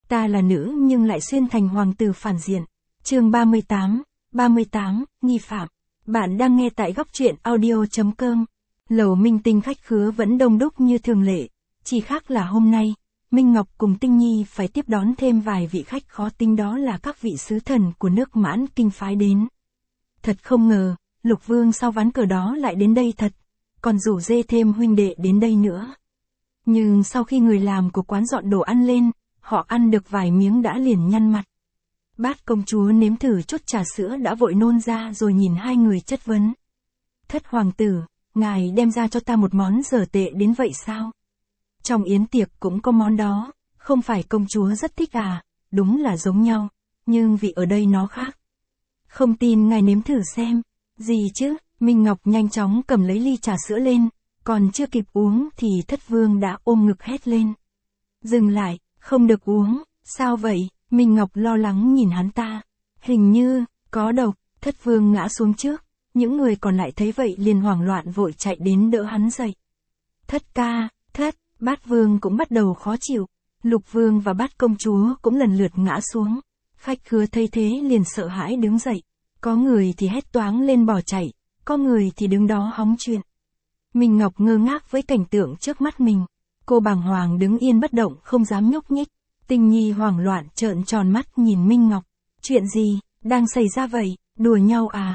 Ta là nữ nhưng lại xuyên thành hoàng tử phản diện. Chương 38, nghi phạm. Bạn đang nghe tại góc truyện audio.com. Lầu Minh Tinh khách khứa vẫn đông đúc như thường lệ, chỉ khác là hôm nay, Minh Ngọc cùng Tinh Nhi phải tiếp đón thêm vài vị khách khó tính, đó là các vị sứ thần của nước Mãn Kinh phái đến. Thật không ngờ, Lục Vương sau ván cờ đó lại đến đây thật, còn rủ dê thêm huynh đệ đến đây nữa. Nhưng sau khi người làm của quán dọn đồ ăn lên, họ ăn được vài miếng đã liền nhăn mặt. Bát công chúa nếm thử chút trà sữa đã vội nôn ra rồi nhìn hai người chất vấn. Thất hoàng tử, ngài đem ra cho ta một món dở tệ đến vậy sao? Trong yến tiệc cũng có món đó, không phải công chúa rất thích à? Đúng là giống nhau, nhưng vị ở đây nó khác. Không tin ngài nếm thử xem. Gì chứ? Minh Ngọc nhanh chóng cầm lấy ly trà sữa lên, còn chưa kịp uống thì Thất Vương đã ôm ngực hét lên. Dừng lại, không được uống. Sao vậy? Minh Ngọc lo lắng nhìn hắn ta. Hình như, có độc. Thất Vương ngã xuống trước, những người còn lại thấy vậy liền hoảng loạn vội chạy đến đỡ hắn dậy. Thất ca, Bát Vương cũng bắt đầu khó chịu. Lục Vương và Bát công chúa cũng lần lượt ngã xuống. Khách khứa thấy thế liền sợ hãi đứng dậy. Có người thì hét toáng lên bỏ chạy, có người thì đứng đó hóng chuyện. Minh Ngọc ngơ ngác với cảnh tượng trước mắt mình. Cô bàng hoàng đứng yên bất động không dám nhúc nhích. Tinh Nhi hoảng loạn trợn tròn mắt nhìn Minh Ngọc. Chuyện gì, đang xảy ra vậy, đùa nhau à?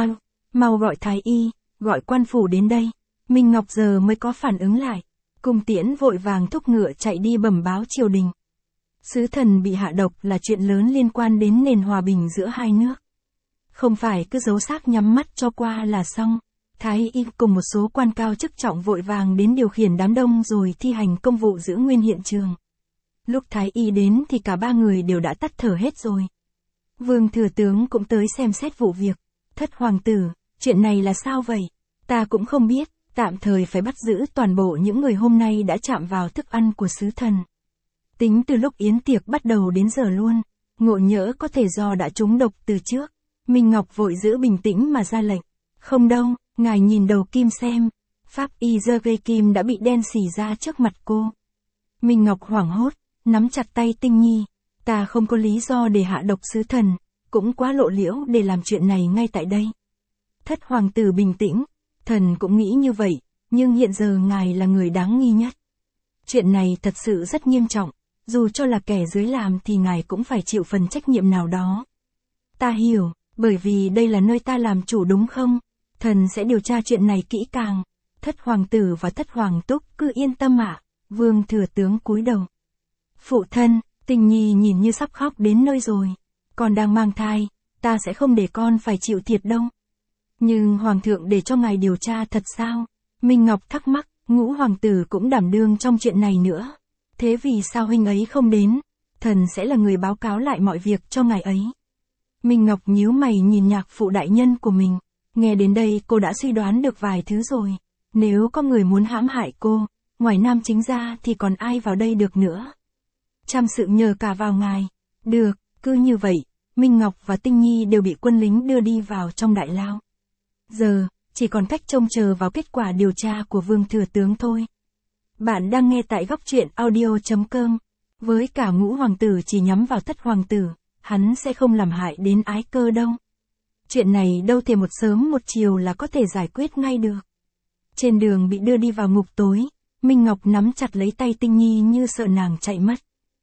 Mau gọi thái y, gọi quan phủ đến đây. Minh Ngọc giờ mới có phản ứng lại. Cung Tiễn vội vàng thúc ngựa chạy đi bẩm báo triều đình. Sứ thần bị hạ độc là chuyện lớn liên quan đến nền hòa bình giữa hai nước. Không phải cứ giấu xác nhắm mắt cho qua là xong. Thái y cùng một số quan cao chức trọng vội vàng đến điều khiển đám đông rồi thi hành công vụ giữ nguyên hiện trường. Lúc thái y đến thì cả ba người đều đã tắt thở hết rồi. Vương thừa tướng cũng tới xem xét vụ việc. Thất hoàng tử, chuyện này là sao vậy? Ta cũng không biết, tạm thời phải bắt giữ toàn bộ những người hôm nay đã chạm vào thức ăn của sứ thần. Tính từ lúc yến tiệc bắt đầu đến giờ luôn, ngộ nhỡ có thể do đã trúng độc từ trước. Minh Ngọc vội giữ bình tĩnh mà ra lệnh. Không đâu, ngài nhìn đầu kim xem. Pháp y giơ cây kim đã bị đen xì ra trước mặt cô. Minh Ngọc hoảng hốt, nắm chặt tay Tinh Nhi. Ta không có lý do để hạ độc sứ thần, cũng quá lộ liễu để làm chuyện này ngay tại đây. Thất hoàng tử bình tĩnh, thần cũng nghĩ như vậy, nhưng hiện giờ ngài là người đáng nghi nhất. Chuyện này thật sự rất nghiêm trọng, dù cho là kẻ dưới làm thì ngài cũng phải chịu phần trách nhiệm nào đó. Ta hiểu, bởi vì đây là nơi ta làm chủ đúng không? Thần sẽ điều tra chuyện này kỹ càng. Thất hoàng tử và thất hoàng túc cứ yên tâm ạ. Vương thừa tướng cúi đầu. Phụ thân, Tinh Nhi nhìn như sắp khóc đến nơi rồi. Con đang mang thai, ta sẽ không để con phải chịu thiệt đâu. Nhưng hoàng thượng để cho ngài điều tra thật sao? Minh Ngọc thắc mắc, Ngũ hoàng tử cũng đảm đương trong chuyện này nữa. Thế vì sao huynh ấy không đến? Thần sẽ là người báo cáo lại mọi việc cho ngài ấy. Minh Ngọc nhíu mày nhìn nhạc phụ đại nhân của mình. Nghe đến đây cô đã suy đoán được vài thứ rồi. Nếu có người muốn hãm hại cô, ngoài nam chính ra thì còn ai vào đây được nữa. Trăm sự nhờ cả vào ngài. Được, cứ như vậy, Minh Ngọc và Tinh Nhi đều bị quân lính đưa đi vào trong đại lao. Giờ, chỉ còn cách trông chờ vào kết quả điều tra của Vương thừa tướng thôi. Bạn đang nghe tại góc truyện audio.com. Với cả Ngũ hoàng tử chỉ nhắm vào Thất hoàng tử, hắn sẽ không làm hại đến ái cơ đâu. Chuyện này đâu thể một sớm một chiều là có thể giải quyết ngay được. Trên đường bị đưa đi vào ngục tối, Minh Ngọc nắm chặt lấy tay Tinh Nhi như sợ nàng chạy mất.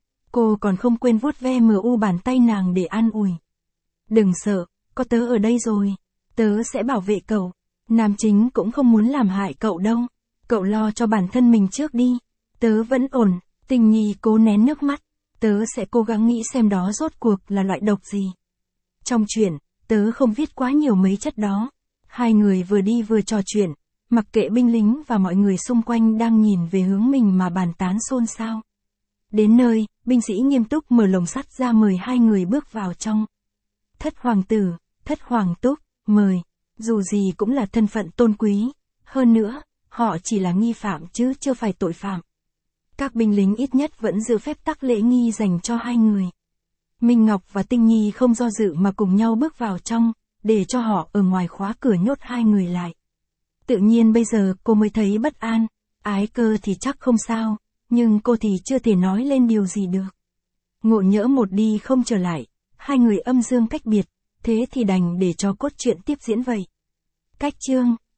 Cô còn không quên vuốt ve bàn tay nàng để an ủi. Đừng sợ, có tớ ở đây rồi. Tớ sẽ bảo vệ cậu. Nam chính cũng không muốn làm hại cậu đâu. Cậu lo cho bản thân mình trước đi. Tớ vẫn ổn. Tinh Nhi cố nén nước mắt. Tớ sẽ cố gắng nghĩ xem đó rốt cuộc là loại độc gì. Trong chuyện, tớ không viết quá nhiều mấy chất đó. Hai người vừa đi vừa trò chuyện, mặc kệ binh lính và mọi người xung quanh đang nhìn về hướng mình mà bàn tán xôn xao. Đến nơi, binh sĩ nghiêm túc mở lồng sắt ra mời hai người bước vào trong. Thất hoàng tử, thất hoàng túc, mời. Dù gì cũng là thân phận tôn quý. Hơn nữa, họ chỉ là nghi phạm chứ chưa phải tội phạm. Các binh lính ít nhất vẫn giữ phép tắc lễ nghi dành cho hai người. Minh Ngọc và Tinh Nhi không do dự mà cùng nhau bước vào trong, để cho họ ở ngoài khóa cửa nhốt hai người lại. Tự nhiên bây giờ cô mới thấy bất an. Ái cơ thì chắc không sao, nhưng cô thì chưa thể nói lên điều gì được. Ngộ nhỡ một đi không trở lại, hai người âm dương cách biệt, thế thì đành để cho cốt truyện tiếp diễn vậy. Cách chương